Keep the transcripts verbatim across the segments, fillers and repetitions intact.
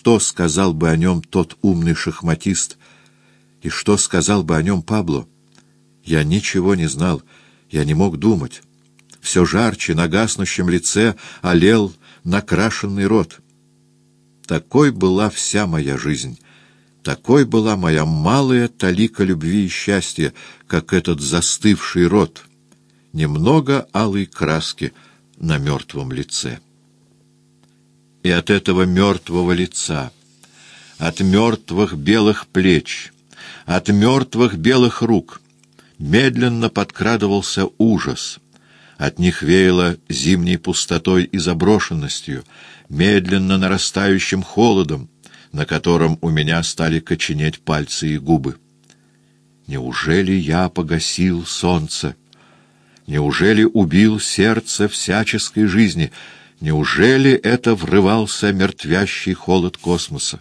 что сказал бы о нем тот умный шахматист, и что сказал бы о нем Пабло? Я ничего не знал, я не мог думать. Все жарче на гаснущем лице олел накрашенный рот. Такой была вся моя жизнь, такой была моя малая талика любви и счастья, как этот застывший рот, немного алой краски на мертвом лице. И от этого мертвого лица, от мертвых белых плеч, от мертвых белых рук медленно подкрадывался ужас. От них веяло зимней пустотой и заброшенностью, медленно нарастающим холодом, на котором у меня стали коченеть пальцы и губы. Неужели я погасил солнце? Неужели убил сердце всяческой жизни? Неужели это врывался мертвящий холод космоса?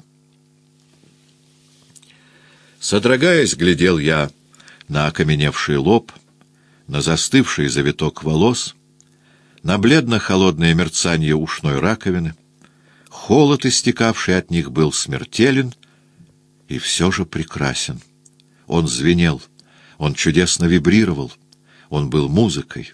Содрогаясь, глядел я на окаменевший лоб, на застывший завиток волос, на бледно-холодное мерцание ушной раковины. Холод, истекавший от них, был смертелен и все же прекрасен. Он звенел, он чудесно вибрировал, он был музыкой.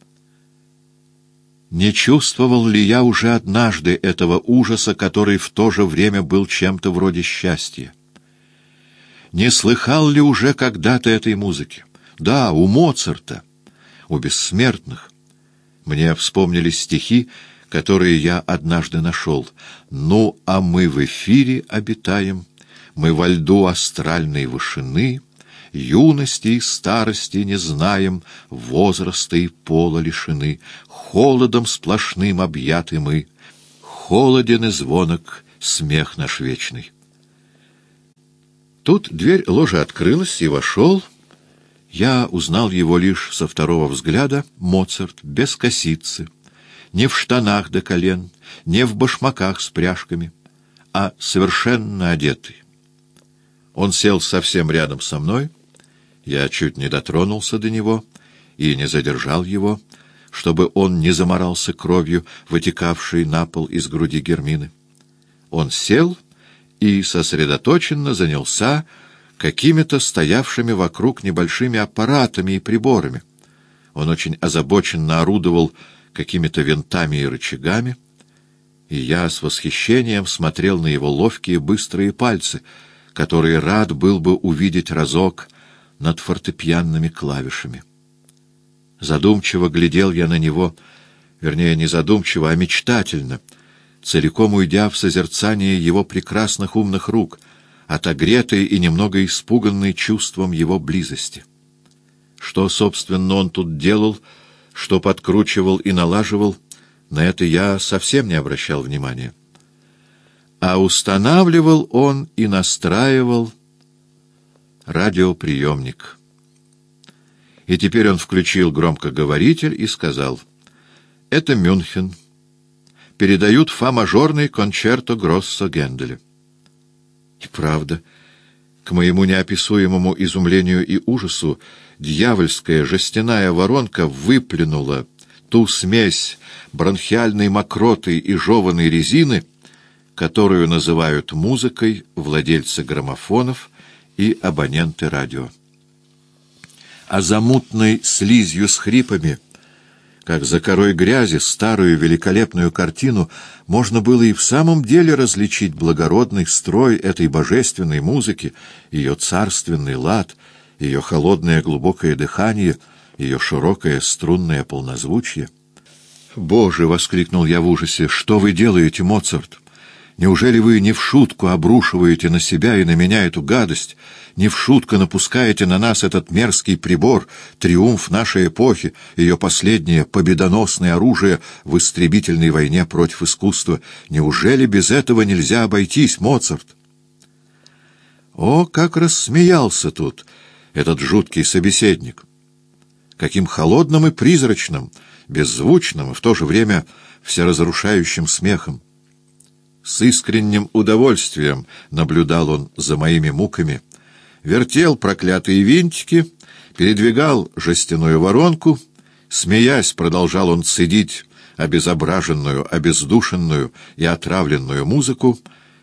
Не чувствовал ли я уже однажды этого ужаса, который в то же время был чем-то вроде счастья? Не слыхал ли уже когда-то этой музыки? Да, у Моцарта, у бессмертных. Мне вспомнились стихи, которые я однажды нашел. «Ну, а мы в эфире обитаем, мы во льду астральной вышины, юности и старости не знаем, возраста и пола лишены, холодом сплошным объяты мы, холоден и звонок смех наш вечный». Тут дверь ложи открылась, и вошел. Я узнал его лишь со второго взгляда. Моцарт, без косицы, не в штанах до колен, не в башмаках с пряжками, а совершенно одетый. Он сел совсем рядом со мной. Я чуть не дотронулся до него и не задержал его, чтобы он не заморался кровью, вытекавшей на пол из груди Гермины. Он сел и сосредоточенно занялся какими-то стоявшими вокруг небольшими аппаратами и приборами. Он очень озабоченно орудовал какими-то винтами и рычагами, и я с восхищением смотрел на его ловкие быстрые пальцы, которые рад был бы увидеть разок над фортепианными клавишами. Задумчиво глядел я на него, вернее, не задумчиво, а мечтательно, целиком уйдя в созерцание его прекрасных умных рук, отогретый и немного испуганный чувством его близости. Что, собственно, он тут делал, что подкручивал и налаживал, на это я совсем не обращал внимания. А устанавливал он и настраивал радиоприемник. И теперь он включил громкоговоритель и сказал: «Это Мюнхен. Передают фа-мажорный кончерто Гроссо Генделя». И правда, к моему неописуемому изумлению и ужасу, дьявольская жестяная воронка выплюнула ту смесь бронхиальной мокроты и жеваной резины, которую называют музыкой владельцы граммофонов и абоненты радио. А за мутной слизью с хрипами, как за корой грязи, старую великолепную картину можно было и в самом деле различить благородный строй этой божественной музыки, ее царственный лад, ее холодное глубокое дыхание, ее широкое струнное полнозвучие. «Боже!» — воскликнул я в ужасе. «Что вы делаете, Моцарт? Неужели вы не в шутку обрушиваете на себя и на меня эту гадость, не в шутку напускаете на нас этот мерзкий прибор, триумф нашей эпохи, ее последнее победоносное оружие в истребительной войне против искусства? Неужели без этого нельзя обойтись, Моцарт?» О, как рассмеялся тут этот жуткий собеседник! Каким холодным и призрачным, беззвучным и в то же время всеразрушающим смехом! С искренним удовольствием наблюдал он за моими муками, вертел проклятые винтики, передвигал жестяную воронку, смеясь, продолжал он цедить обезображенную, обездушенную и отравленную музыку,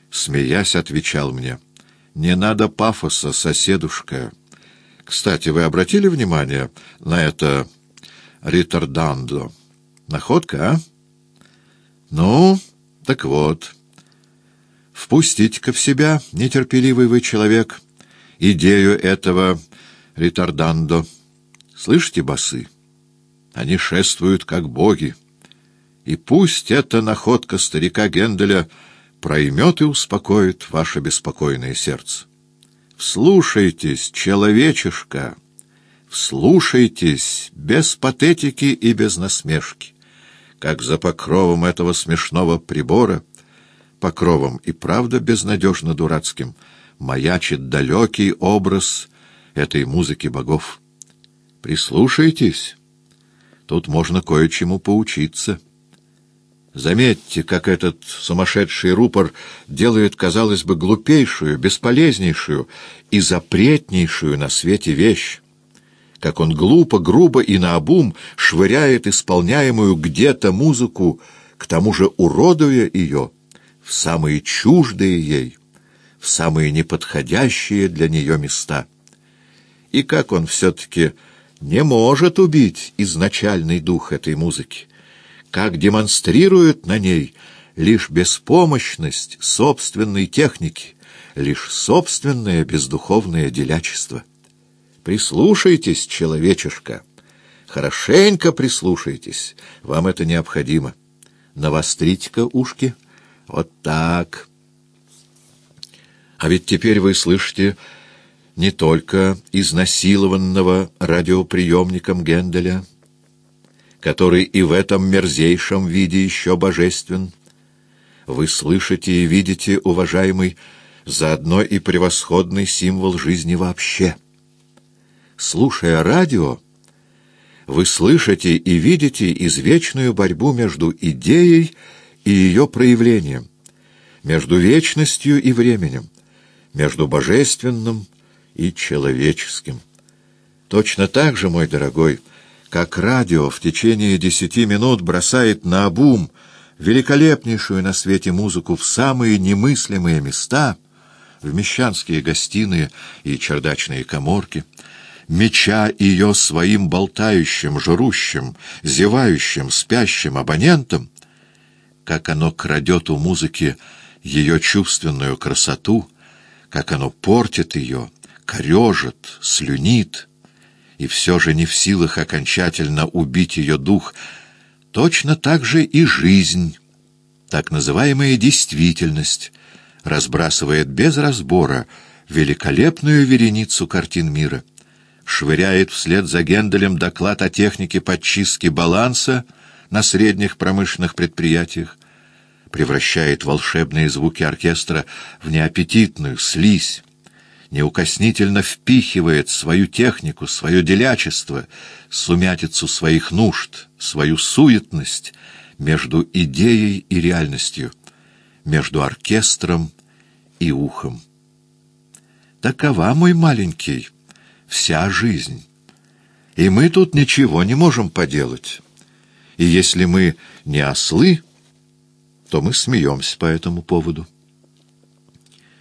смеясь, отвечал мне: «Не надо пафоса, соседушка. Кстати, вы обратили внимание на это ритардандо? Находка, а? Ну, так вот, впустите-ка в себя, нетерпеливый вы человек, идею этого ритардандо. Слышите басы? Они шествуют, как боги. И пусть эта находка старика Генделя проймет и успокоит ваше беспокойное сердце. Вслушайтесь, человечишка, вслушайтесь, без патетики и без насмешки, как за покровом этого смешного прибора, покровом и правда безнадежно дурацким, маячит далекий образ этой музыки богов. Прислушайтесь, тут можно кое-чему поучиться. Заметьте, как этот сумасшедший рупор делает, казалось бы, глупейшую, бесполезнейшую и запретнейшую на свете вещь. Как он глупо, грубо и наобум швыряет исполняемую где-то музыку, к тому же уродуя ее в самые чуждые ей, в самые неподходящие для нее места. И как он все-таки не может убить изначальный дух этой музыки, как демонстрирует на ней лишь беспомощность собственной техники, лишь собственное бездуховное делячество. Прислушайтесь, человечишка, хорошенько прислушайтесь, вам это необходимо. Навострите-ка ушки, вот так. А ведь теперь вы слышите не только изнасилованного радиоприемником Генделя, который и в этом мерзейшем виде еще божествен. Вы слышите и видите, уважаемый, заодно и превосходный символ жизни вообще. Слушая радио, вы слышите и видите извечную борьбу между идеей и ее проявлением, между вечностью и временем, между божественным и человеческим. Точно так же, мой дорогой, как радио в течение десяти минут бросает наобум великолепнейшую на свете музыку в самые немыслимые места, в мещанские гостиные и чердачные каморки, меча ее своим болтающим, жрущим, зевающим, спящим абонентам, как оно крадет у музыки ее чувственную красоту, как оно портит ее, корежит, слюнит, и все же не в силах окончательно убить ее дух, точно так же и жизнь, так называемая действительность, разбрасывает без разбора великолепную вереницу картин мира, швыряет вслед за Генделем доклад о технике подчистки баланса на средних промышленных предприятиях, превращает волшебные звуки оркестра в неаппетитную слизь, неукоснительно впихивает свою технику, свое делячество, сумятицу своих нужд, свою суетность между идеей и реальностью, между оркестром и ухом. Такова, мой маленький, вся жизнь. И мы тут ничего не можем поделать. И если мы не ослы, то мы смеемся по этому поводу.